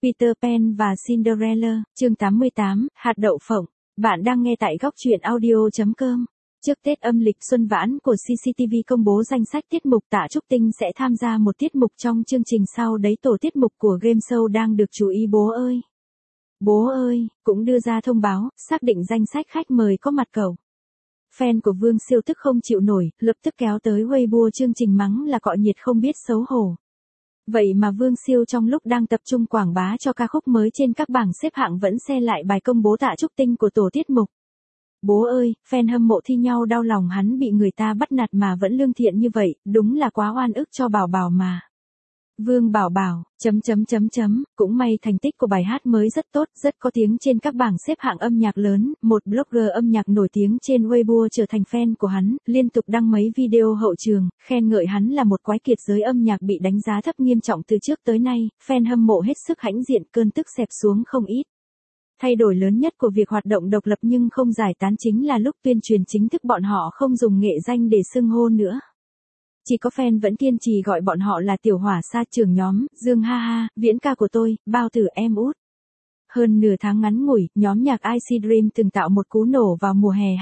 Peter Pan và Cinderella, chương 88, hạt đậu phộng. Bạn đang nghe tại góc truyện audio.com. Trước Tết âm lịch Xuân Vãn của CCTV công bố danh sách tiết mục, Tạ Trúc Tinh sẽ tham gia một tiết mục trong chương trình sau đấy. Tổ tiết mục của game show đang được chú ý Bố ơi. Bố ơi cũng đưa ra thông báo, xác định danh sách khách mời có mặt cậu. Fan của Vương Siêu tức không chịu nổi, lập tức kéo tới Weibo chương trình mắng là cọ nhiệt không biết xấu hổ. Vậy mà Vương Siêu trong lúc đang tập trung quảng bá cho ca khúc mới trên các bảng xếp hạng vẫn share lại bài công bố Tạ Trúc Tinh của tổ tiết mục. Bố ơi, fan hâm mộ thi nhau đau lòng hắn bị người ta bắt nạt mà vẫn lương thiện như vậy, đúng là quá oan ức cho Bảo Bảo mà. Vương Bảo Bảo, cũng may thành tích của bài hát mới rất tốt, rất có tiếng trên các bảng xếp hạng âm nhạc lớn, một blogger âm nhạc nổi tiếng trên Weibo trở thành fan của hắn, liên tục đăng mấy video hậu trường, khen ngợi hắn là một quái kiệt giới âm nhạc bị đánh giá thấp nghiêm trọng từ trước tới nay, fan hâm mộ hết sức hãnh diện, cơn tức xẹp xuống không ít. Thay đổi lớn nhất của việc hoạt động độc lập nhưng không giải tán chính là lúc tuyên truyền chính thức bọn họ không dùng nghệ danh để xưng hô nữa. Chỉ có fan vẫn kiên trì gọi bọn họ là Tiểu Hỏa Sa, trưởng nhóm, Dương ha ha, Viễn ca của tôi, Bao tử em út. Hơn nửa tháng ngắn ngủi, nhóm nhạc IC Dream từng tạo một cú nổ vào mùa hè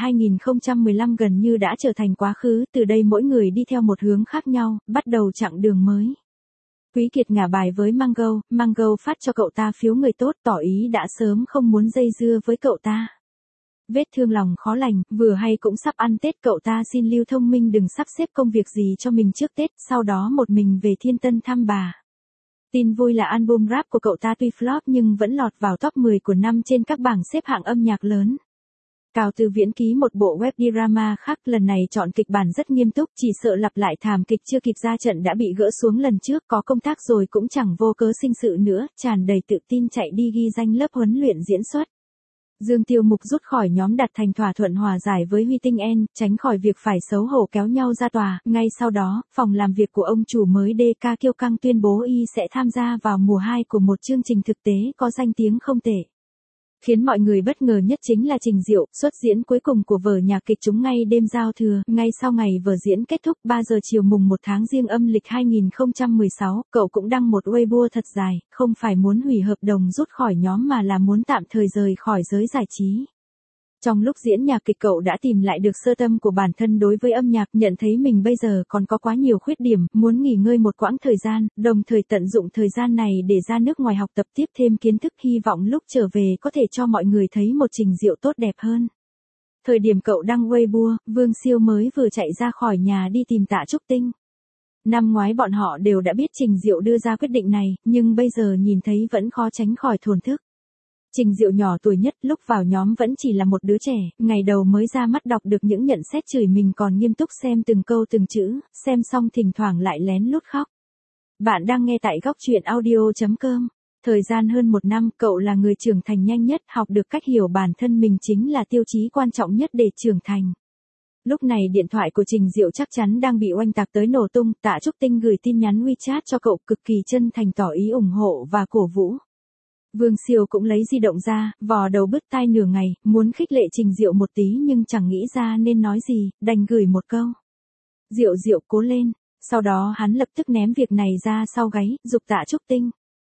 2015 gần như đã trở thành quá khứ, từ đây mỗi người đi theo một hướng khác nhau, bắt đầu chặng đường mới. Quý Kiệt ngả bài với Mango phát cho cậu ta phiếu người tốt, tỏ ý đã sớm không muốn dây dưa với cậu ta. Vết thương lòng khó lành, vừa hay cũng sắp ăn Tết, cậu ta xin Lưu Thông Minh đừng sắp xếp công việc gì cho mình trước Tết, sau đó một mình về Thiên Tân thăm bà. Tin vui là album rap của cậu ta tuy flop nhưng vẫn lọt vào top 10 của năm trên các bảng xếp hạng âm nhạc lớn. Cào Từ Viễn ký một bộ web drama khác, lần này chọn kịch bản rất nghiêm túc, chỉ sợ lặp lại thảm kịch chưa kịp ra trận đã bị gỡ xuống lần trước, có công tác rồi cũng chẳng vô cớ sinh sự nữa, tràn đầy tự tin chạy đi ghi danh lớp huấn luyện diễn xuất. Dương Tiêu Mục rút khỏi nhóm, đặt thành thỏa thuận hòa giải với Huy Tinh En, tránh khỏi việc phải xấu hổ kéo nhau ra tòa. Ngay sau đó, phòng làm việc của ông chủ mới DK Kiêu Căng tuyên bố y sẽ tham gia vào mùa 2 của một chương trình thực tế có danh tiếng không tệ. Khiến mọi người bất ngờ nhất chính là Trình Diệu, xuất diễn cuối cùng của vở nhạc kịch trúng ngay đêm giao thừa, ngay sau ngày vở diễn kết thúc 3 giờ chiều mùng 1 tháng Giêng âm lịch 2016, cậu cũng đăng một Weibo thật dài, không phải muốn hủy hợp đồng rút khỏi nhóm mà là muốn tạm thời rời khỏi giới giải trí. Trong lúc diễn nhạc kịch cậu đã tìm lại được sơ tâm của bản thân đối với âm nhạc, nhận thấy mình bây giờ còn có quá nhiều khuyết điểm, muốn nghỉ ngơi một quãng thời gian, đồng thời tận dụng thời gian này để ra nước ngoài học tập tiếp thêm kiến thức, hy vọng lúc trở về có thể cho mọi người thấy một Trình Diệu tốt đẹp hơn. Thời điểm cậu đăng Weibo, Vương Siêu mới vừa chạy ra khỏi nhà đi tìm Tạ Trúc Tinh. Năm ngoái bọn họ đều đã biết Trình Diệu đưa ra quyết định này, nhưng bây giờ nhìn thấy vẫn khó tránh khỏi thổn thức. Trình Diệu nhỏ tuổi nhất, lúc vào nhóm vẫn chỉ là một đứa trẻ, ngày đầu mới ra mắt đọc được những nhận xét chửi mình còn nghiêm túc xem từng câu từng chữ, xem xong thỉnh thoảng lại lén lút khóc. Bạn đang nghe tại góc truyện audio.com. Thời gian hơn 1 năm, cậu là người trưởng thành nhanh nhất, học được cách hiểu bản thân mình chính là tiêu chí quan trọng nhất để trưởng thành. Lúc này điện thoại của Trình Diệu chắc chắn đang bị oanh tạc tới nổ tung, Tạ Trúc Tinh gửi tin nhắn WeChat cho cậu cực kỳ chân thành tỏ ý ủng hộ và cổ vũ. Vương Siêu cũng lấy di động ra, vò đầu bứt tai nửa ngày, muốn khích lệ Trình Diệu một tí nhưng chẳng nghĩ ra nên nói gì, đành gửi một câu. Diệu Diệu cố lên, sau đó hắn lập tức ném việc này ra sau gáy, giục Tạ Trúc Tinh.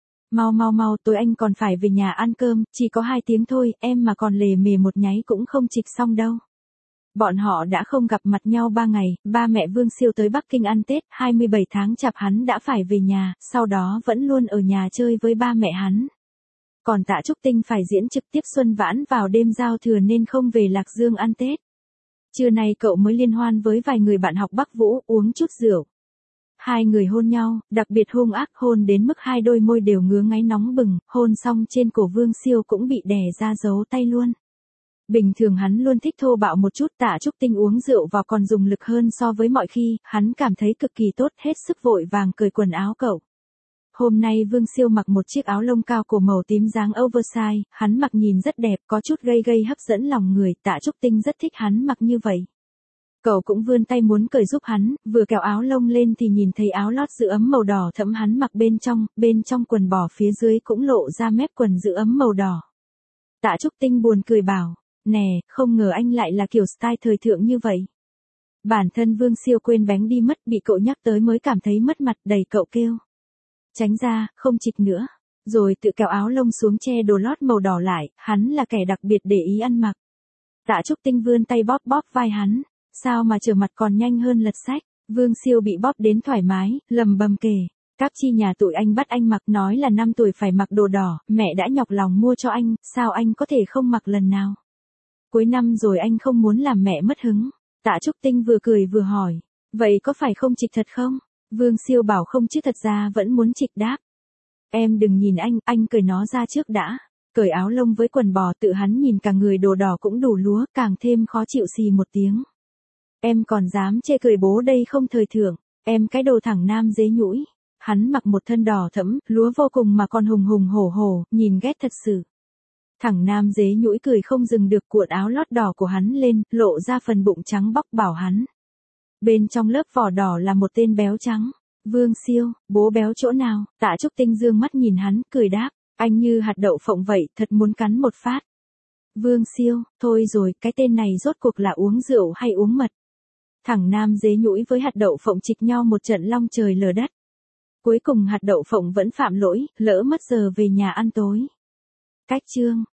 Mau, tối anh còn phải về nhà ăn cơm, chỉ có 2 tiếng thôi, em mà còn lề mề một nháy cũng không chịch xong đâu. Bọn họ đã không gặp mặt nhau 3 ngày, ba mẹ Vương Siêu tới Bắc Kinh ăn Tết, 27 tháng Chạp hắn đã phải về nhà, sau đó vẫn luôn ở nhà chơi với ba mẹ hắn. Còn Tạ Trúc Tinh phải diễn trực tiếp Xuân Vãn vào đêm giao thừa nên không về Lạc Dương ăn Tết. Trưa nay cậu mới liên hoan với vài người bạn học Bắc Vũ, uống chút rượu. 2 người hôn nhau, đặc biệt hung ác, hôn đến mức 2 đôi môi đều ngứa ngáy nóng bừng, hôn xong trên cổ Vương Siêu cũng bị đè ra dấu tay luôn. Bình thường hắn luôn thích thô bạo một chút, Tạ Trúc Tinh uống rượu vào còn dùng lực hơn so với mọi khi, hắn cảm thấy cực kỳ tốt, hết sức vội vàng cởi quần áo cậu. Hôm nay Vương Siêu mặc một chiếc áo lông cao cổ màu tím dáng oversize, hắn mặc nhìn rất đẹp, có chút gây hấp dẫn lòng người, Tạ Trúc Tinh rất thích hắn mặc như vậy. Cậu cũng vươn tay muốn cởi giúp hắn, vừa kéo áo lông lên thì nhìn thấy áo lót giữ ấm màu đỏ thẫm hắn mặc bên trong quần bò phía dưới cũng lộ ra mép quần giữ ấm màu đỏ. Tạ Trúc Tinh buồn cười bảo, nè, không ngờ anh lại là kiểu style thời thượng như vậy. Bản thân Vương Siêu quên bánh đi mất, bị cậu nhắc tới mới cảm thấy mất mặt, đẩy cậu kêu. Tránh ra, không chịch nữa. Rồi tự kéo áo lông xuống che đồ lót màu đỏ lại, hắn là kẻ đặc biệt để ý ăn mặc. Tạ Trúc Tinh vươn tay bóp bóp vai hắn, sao mà trở mặt còn nhanh hơn lật sách. Vương Siêu bị bóp đến thoải mái, lầm bầm kể. Cáp chi nhà tụi anh bắt anh mặc, nói là năm tuổi phải mặc đồ đỏ, mẹ đã nhọc lòng mua cho anh, sao anh có thể không mặc lần nào. Cuối năm rồi anh không muốn làm mẹ mất hứng. Tạ Trúc Tinh vừa cười vừa hỏi, vậy có phải không trịch thật không? Vương Siêu bảo không chứ thật ra vẫn muốn trịch đáp. Em đừng nhìn anh cởi nó ra trước đã. Cởi áo lông với quần bò, tự hắn nhìn cả người đồ đỏ cũng đủ lúa, càng thêm khó chịu xì một tiếng. Em còn dám chê cười bố đây không thời thượng, em cái đồ thẳng nam dế nhũi. Hắn mặc một thân đỏ thẫm, lúa vô cùng mà còn hùng hùng hổ hổ, nhìn ghét thật sự. Thằng nam dế nhũi cười không dừng được, cuộn áo lót đỏ của hắn lên, lộ ra phần bụng trắng bóc bảo hắn. Bên trong lớp vỏ đỏ là một tên béo trắng. Vương Siêu, bố béo chỗ nào? Tạ Trúc Tinh dương mắt nhìn hắn, cười đáp, anh như hạt đậu phộng vậy, thật muốn cắn một phát. Vương Siêu, thôi rồi, cái tên này rốt cuộc là uống rượu hay uống mật? Thằng nam dế nhũi với hạt đậu phộng chịch nhau một trận long trời lở đất. Cuối cùng hạt đậu phộng vẫn phạm lỗi, lỡ mất giờ về nhà ăn tối. Cách chương